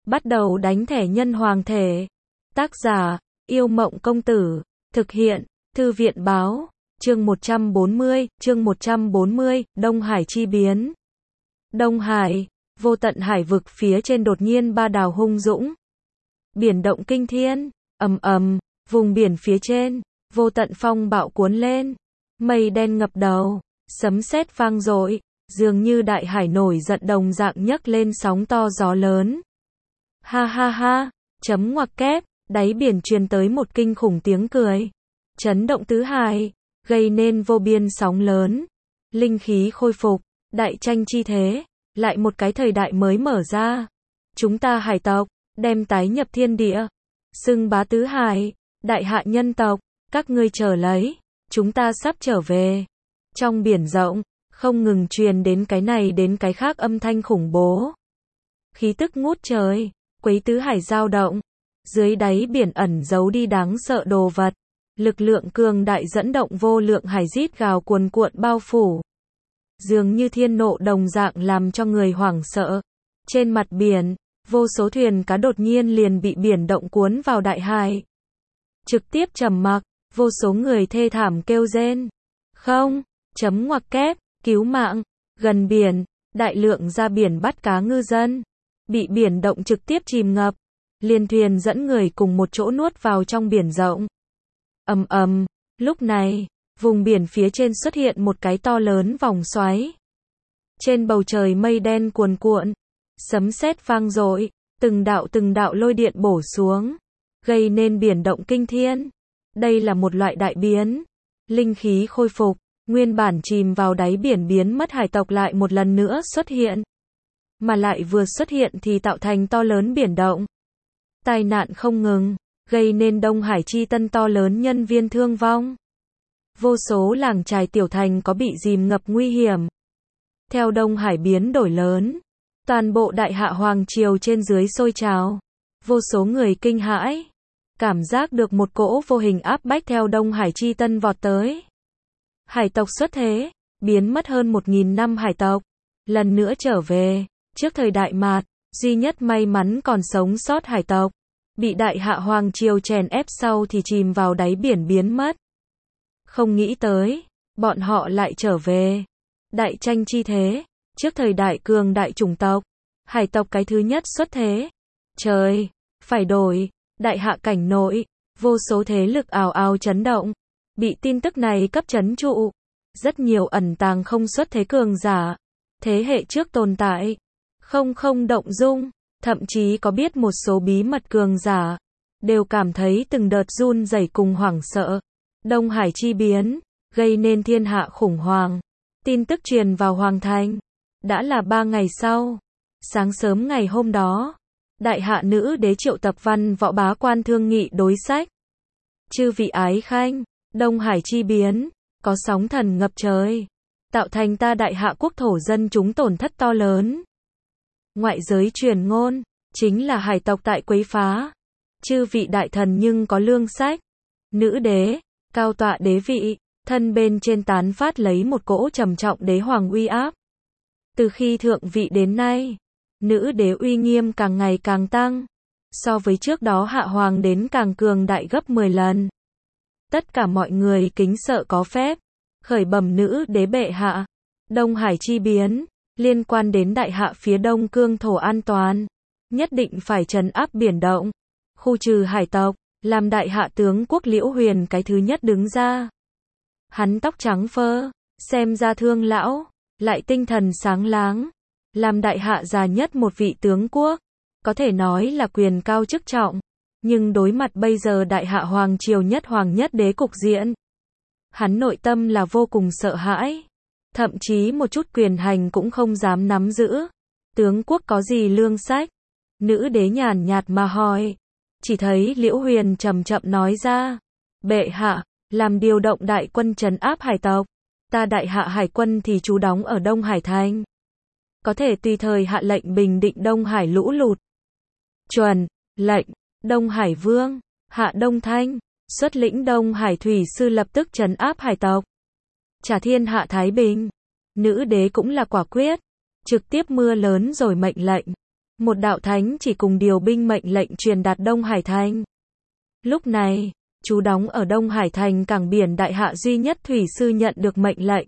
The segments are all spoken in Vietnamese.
Bắt đầu đánh thẻ nhân hoàng thể. Tác giả, Yêu Mộng Công Tử. Thực hiện, Thư viện Báo. Chương 140, Đông Hải chi biến. Đông Hải, vô tận hải vực phía trên đột nhiên ba đảo hung dũng. Biển động kinh thiên, ầm ầm, vùng biển phía trên, vô tận phong bạo cuốn lên. Mây đen ngập đầu, sấm sét vang dội, dường như đại hải nổi giận đồng dạng nhấc lên sóng to gió lớn. Ha ha ha, chấm ngoặc kép, đáy biển truyền tới một kinh khủng tiếng cười. Chấn động tứ hải, gây nên vô biên sóng lớn. Linh khí khôi phục, đại tranh chi thế, lại một cái thời đại mới mở ra. Chúng ta hải tộc, đem tái nhập thiên địa, xưng bá tứ hải, đại hạ nhân tộc, các ngươi chờ lấy, chúng ta sắp trở về. Trong biển rộng, không ngừng truyền đến cái này đến cái khác âm thanh khủng bố. Khí tức ngút trời, quấy tứ hải dao động. Dưới đáy biển ẩn giấu đi đáng sợ đồ vật. Lực lượng cường đại dẫn động vô lượng hải rít gào cuồn cuộn bao phủ. Dường như thiên nộ đồng dạng làm cho người hoảng sợ. Trên mặt biển, vô số thuyền cá đột nhiên liền bị biển động cuốn vào đại hải. Trực tiếp trầm mặc, vô số người thê thảm kêu rên. Không, chấm ngoặc kép, cứu mạng, gần biển, đại lượng ra biển bắt cá ngư dân. Bị biển động trực tiếp chìm ngập. Liên thuyền dẫn người cùng một chỗ nuốt vào trong biển rộng. Ầm ầm, lúc này, vùng biển phía trên xuất hiện một cái to lớn vòng xoáy. Trên bầu trời mây đen cuồn cuộn, sấm sét vang dội, từng đạo lôi điện bổ xuống, gây nên biển động kinh thiên. Đây là một loại đại biến, linh khí khôi phục, nguyên bản chìm vào đáy biển biến mất hải tộc lại một lần nữa xuất hiện. Mà lại vừa xuất hiện thì tạo thành to lớn biển động. Tai nạn không ngừng, gây nên Đông Hải chi tân to lớn nhân viên thương vong. Vô số làng trài tiểu thành có bị dìm ngập nguy hiểm. Theo Đông Hải biến đổi lớn, toàn bộ đại hạ hoàng triều trên dưới sôi trào. Vô số người kinh hãi, cảm giác được một cỗ vô hình áp bách theo Đông Hải chi tân vọt tới. Hải tộc xuất thế, biến mất hơn 1000 năm hải tộc, lần nữa trở về. Trước thời đại mạt, duy nhất may mắn còn sống sót hải tộc, bị đại hạ hoàng triều chèn ép sau thì chìm vào đáy biển biến mất. Không nghĩ tới, bọn họ lại trở về. Đại tranh chi thế, trước thời đại cường đại chủng tộc, hải tộc cái thứ nhất xuất thế. Trời, phải đổi, đại hạ cảnh nội, vô số thế lực ào ào chấn động, bị tin tức này cấp chấn trụ. Rất nhiều ẩn tàng không xuất thế cường giả, thế hệ trước tồn tại, không động dung, thậm chí có biết một số bí mật cường giả, đều cảm thấy từng đợt run rẩy cùng hoảng sợ. Đông Hải chi biến, gây nên thiên hạ khủng hoảng. Tin tức truyền vào hoàng thành. Đã là 3 ngày sau. Sáng sớm ngày hôm đó, đại hạ nữ đế triệu tập văn võ bá quan thương nghị đối sách. Chư vị ái khanh, Đông Hải chi biến, có sóng thần ngập trời, tạo thành ta đại hạ quốc thổ dân chúng tổn thất to lớn. Ngoại giới truyền ngôn, chính là hải tộc tại quấy phá. Chư vị đại thần nhưng có lương sách. Nữ đế, cao tọa đế vị, thân bên trên tán phát lấy một cỗ trầm trọng đế hoàng uy áp. Từ khi thượng vị đến nay, nữ đế uy nghiêm càng ngày càng tăng. So với trước đó hạ hoàng đến càng cường đại gấp 10 lần. Tất cả mọi người kính sợ có phép. Khởi bẩm nữ đế bệ hạ. Đông Hải chi biến, liên quan đến đại hạ phía đông cương thổ an toàn. Nhất định phải trấn áp biển động. Khu trừ hải tộc, làm đại hạ tướng quốc Liễu Huyền cái thứ nhất đứng ra. Hắn tóc trắng phơ, xem ra thương lão, lại tinh thần sáng láng. Làm đại hạ già nhất một vị tướng quốc, có thể nói là quyền cao chức trọng. Nhưng đối mặt bây giờ đại hạ hoàng triều nhất hoàng nhất đế cục diện, hắn nội tâm là vô cùng sợ hãi. Thậm chí một chút quyền hành cũng không dám nắm giữ. Tướng quốc có gì lương sách? Nữ đế nhàn nhạt mà hỏi. Chỉ thấy Liễu Huyền chậm chậm nói ra. Bệ hạ, làm điều động đại quân trấn áp hải tộc. Ta đại hạ hải quân thì trú đóng ở Đông Hải thành. Có thể tùy thời hạ lệnh bình định Đông Hải lũ lụt. Chuẩn, lệnh, Đông Hải Vương, Hạ Đông Thanh, xuất lĩnh Đông Hải Thủy Sư lập tức trấn áp hải tộc. Trả thiên hạ thái bình. Nữ đế cũng là quả quyết. Trực tiếp mưa lớn rồi mệnh lệnh. một đạo thánh chỉ cùng điều binh mệnh lệnh truyền đạt Đông Hải Thành. Lúc này, trú đóng ở Đông Hải Thành cảng biển Đại Hạ duy nhất thủy sư nhận được mệnh lệnh.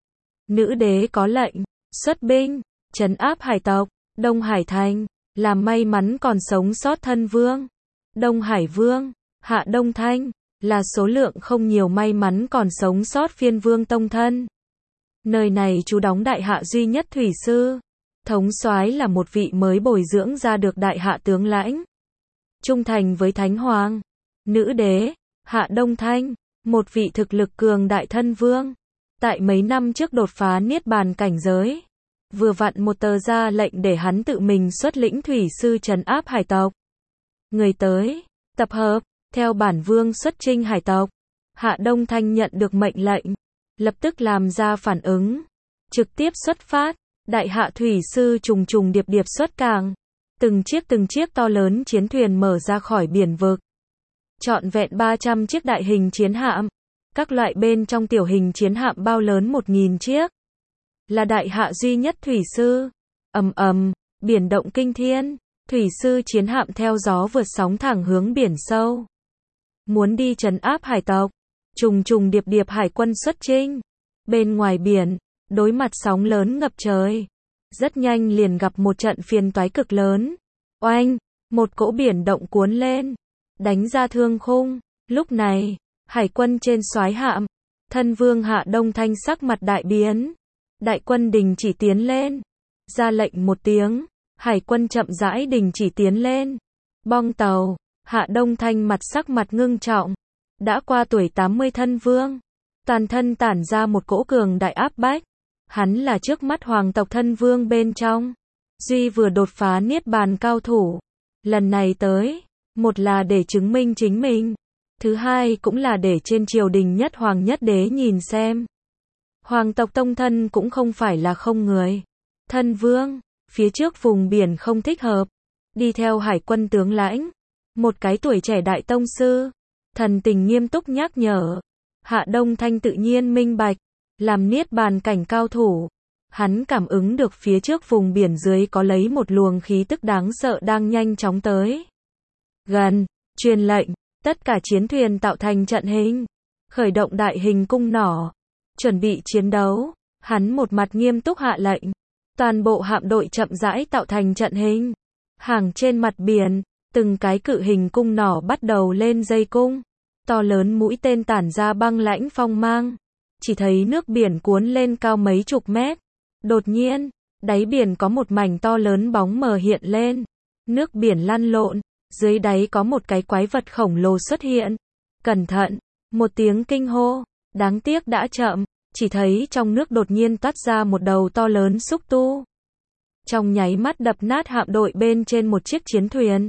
Nữ đế có lệnh, xuất binh, trấn áp hải tộc, Đông Hải Thành, làm may mắn còn sống sót thân vương. Đông Hải Vương, Hạ Đông Thanh, là số lượng không nhiều may mắn còn sống sót phiên vương tông thân. Nơi này trú đóng Đại Hạ duy nhất thủy sư. Thống soái là một vị mới bồi dưỡng ra được Đại Hạ tướng lãnh. Trung thành với Thánh Hoàng. Nữ đế, Hạ Đông Thanh, một vị thực lực cường đại thân vương. Tại mấy năm trước đột phá niết bàn cảnh giới. Vừa vặn một tờ ra lệnh để hắn tự mình xuất lĩnh thủy sư trấn áp hải tộc. Người tới, tập hợp, theo bản vương xuất chinh hải tộc. Hạ Đông Thanh nhận được mệnh lệnh, lập tức làm ra phản ứng, trực tiếp xuất phát. Đại Hạ thủy sư trùng trùng điệp điệp xuất cảng, từng chiếc to lớn chiến thuyền mở ra khỏi biển vực. Trọn vẹn 300 chiếc đại hình chiến hạm, các loại bên trong tiểu hình chiến hạm bao lớn 1000 chiếc. Là Đại Hạ duy nhất thủy sư. Ầm ầm, biển động kinh thiên, thủy sư chiến hạm theo gió vượt sóng thẳng hướng biển sâu. Muốn đi trấn áp hải tộc, trùng trùng điệp điệp hải quân xuất chinh. Bên ngoài biển, đối mặt sóng lớn ngập trời, rất nhanh liền gặp một trận phiền toái cực lớn. Oanh, một cỗ biển động cuốn lên, đánh ra thương khung. Lúc này, hải quân trên soái hạm, thân vương Hạ Đông Thanh sắc mặt đại biến. Đại quân đình chỉ tiến lên. Ra lệnh một tiếng, hải quân chậm rãi đình chỉ tiến lên. Bong tàu, Hạ Đông Thanh sắc mặt ngưng trọng. Đã qua tuổi 80 thân vương, toàn thân tản ra một cỗ cường đại áp bách. Hắn là trước mắt hoàng tộc thân vương bên trong, duy vừa đột phá niết bàn cao thủ. Lần này tới, một là để chứng minh chính mình, thứ hai cũng là để trên triều đình nhất hoàng nhất đế nhìn xem. Hoàng tộc tông thân cũng không phải là không người. Thân vương, phía trước vùng biển không thích hợp, đi theo hải quân tướng lãnh, một cái tuổi trẻ đại tông sư, thần tình nghiêm túc nhắc nhở. Hạ Đông Thanh tự nhiên minh bạch, làm niết bàn cảnh cao thủ, hắn cảm ứng được phía trước vùng biển dưới có lấy một luồng khí tức đáng sợ đang nhanh chóng tới gần. Truyền lệnh, tất cả chiến thuyền tạo thành trận hình, khởi động đại hình cung nỏ, chuẩn bị chiến đấu. Hắn một mặt nghiêm túc hạ lệnh, toàn bộ hạm đội chậm rãi tạo thành trận hình, hàng trên mặt biển, từng cái cự hình cung nỏ bắt đầu lên dây cung, to lớn mũi tên tản ra băng lãnh phong mang. Chỉ thấy nước biển cuốn lên cao mấy chục mét. Đột nhiên, đáy biển có một mảnh to lớn bóng mờ hiện lên. Nước biển lăn lộn, dưới đáy có một cái quái vật khổng lồ xuất hiện. Cẩn thận, một tiếng kinh hô, đáng tiếc đã chậm, chỉ thấy trong nước đột nhiên toát ra một đầu to lớn xúc tu. Trong nháy mắt đập nát hạm đội bên trên một chiếc chiến thuyền.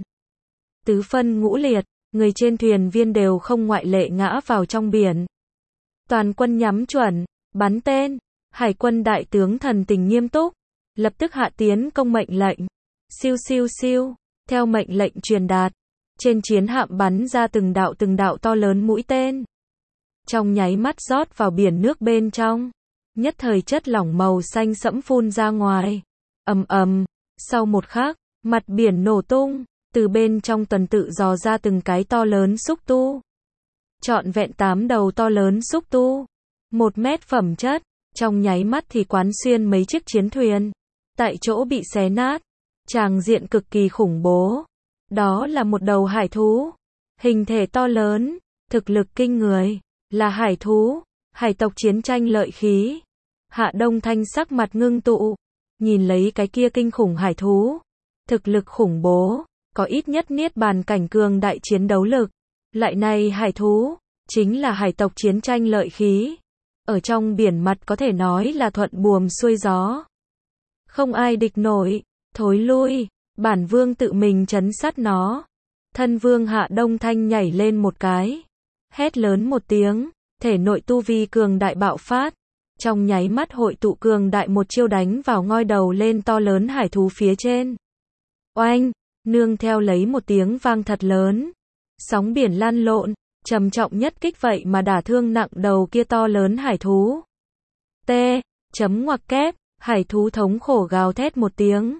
Tứ phân ngũ liệt, người trên thuyền viên đều không ngoại lệ ngã vào trong biển. Toàn quân nhắm chuẩn, bắn tên. Hải quân đại tướng thần tình nghiêm túc, lập tức hạ tiến công mệnh lệnh. Siêu siêu siêu, theo mệnh lệnh truyền đạt, trên chiến hạm bắn ra từng đạo to lớn mũi tên. Trong nháy mắt rót vào biển nước bên trong, nhất thời chất lỏng màu xanh sẫm phun ra ngoài. Ầm ầm, sau một khắc, mặt biển nổ tung, từ bên trong tuần tự dò ra từng cái to lớn xúc tu. Trọn vẹn 8 đầu to lớn xúc tu, 1 mét phẩm chất, trong nháy mắt thì quán xuyên mấy chiếc chiến thuyền, tại chỗ bị xé nát. Tràng diện cực kỳ khủng bố. Đó là một đầu hải thú, hình thể to lớn, thực lực kinh người, là hải thú, hải tộc chiến tranh lợi khí. Hạ Đông Thanh sắc mặt ngưng tụ, nhìn lấy cái kia kinh khủng hải thú, thực lực khủng bố, có ít nhất niết bàn cảnh cường đại chiến đấu lực. Lại này hải thú, chính là hải tộc chiến tranh lợi khí. Ở trong biển mặt có thể nói là thuận buồm xuôi gió. Không ai địch nổi, thối lui, bản vương tự mình trấn sát nó. Thân vương Hạ Đông Thanh nhảy lên một cái, hét lớn một tiếng, thể nội tu vi cường đại bạo phát. Trong nháy mắt hội tụ cường đại một chiêu đánh vào ngoi đầu lên to lớn hải thú phía trên. Oanh, nương theo lấy một tiếng vang thật lớn. Sóng biển lan lộn, trầm trọng nhất kích vậy mà đả thương nặng đầu kia to lớn hải thú. Ngoặc kép, hải thú thống khổ gào thét một tiếng.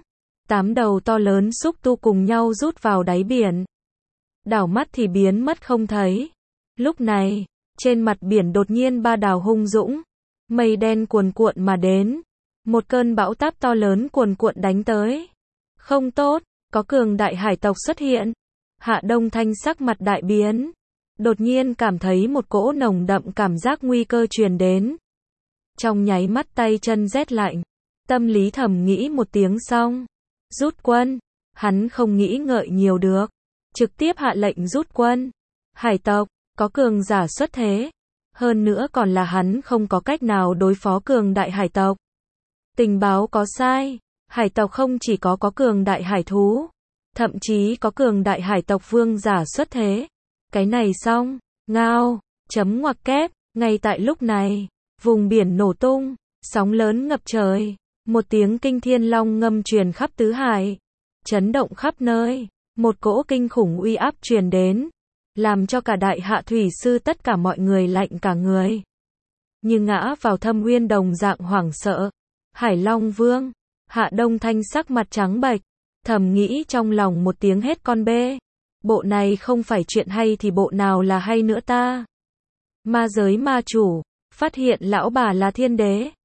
8 đầu to lớn xúc tu cùng nhau rút vào đáy biển. Đảo mắt thì biến mất không thấy. Lúc này, trên mặt biển đột nhiên ba đảo hung dũng. Mây đen cuồn cuộn mà đến. Một cơn bão táp to lớn cuồn cuộn đánh tới. Không tốt, có cường đại hải tộc xuất hiện. Hạ Đông Thanh sắc mặt đại biến. Đột nhiên cảm thấy một cỗ nồng đậm cảm giác nguy cơ truyền đến. Trong nháy mắt tay chân rét lạnh. Tâm lý thầm nghĩ một tiếng xong. Rút quân. Hắn không nghĩ ngợi nhiều được. Trực tiếp hạ lệnh rút quân. Hải tộc, có cường giả xuất thế. Hơn nữa còn là hắn không có cách nào đối phó cường đại hải tộc. Tình báo có sai. Hải tộc không chỉ có cường đại hải thú. Thậm chí có cường đại hải tộc vương giả xuất thế. Cái này xong. Ngao. Chấm ngoặc kép. Ngay tại lúc này. Vùng biển nổ tung. Sóng lớn ngập trời. Một tiếng kinh thiên long ngâm truyền khắp tứ hải. Chấn động khắp nơi. Một cỗ kinh khủng uy áp truyền đến. Làm cho cả đại hạ thủy sư tất cả mọi người lạnh cả người. Như ngã vào thâm uyên đồng dạng hoảng sợ. Hải Long Vương. Hạ Đông Thanh sắc mặt trắng bệch. Thầm nghĩ trong lòng một tiếng hết con bê. Bộ này không phải chuyện hay thì bộ nào là hay nữa ta. Ma giới ma chủ. Phát hiện lão bà là thiên đế.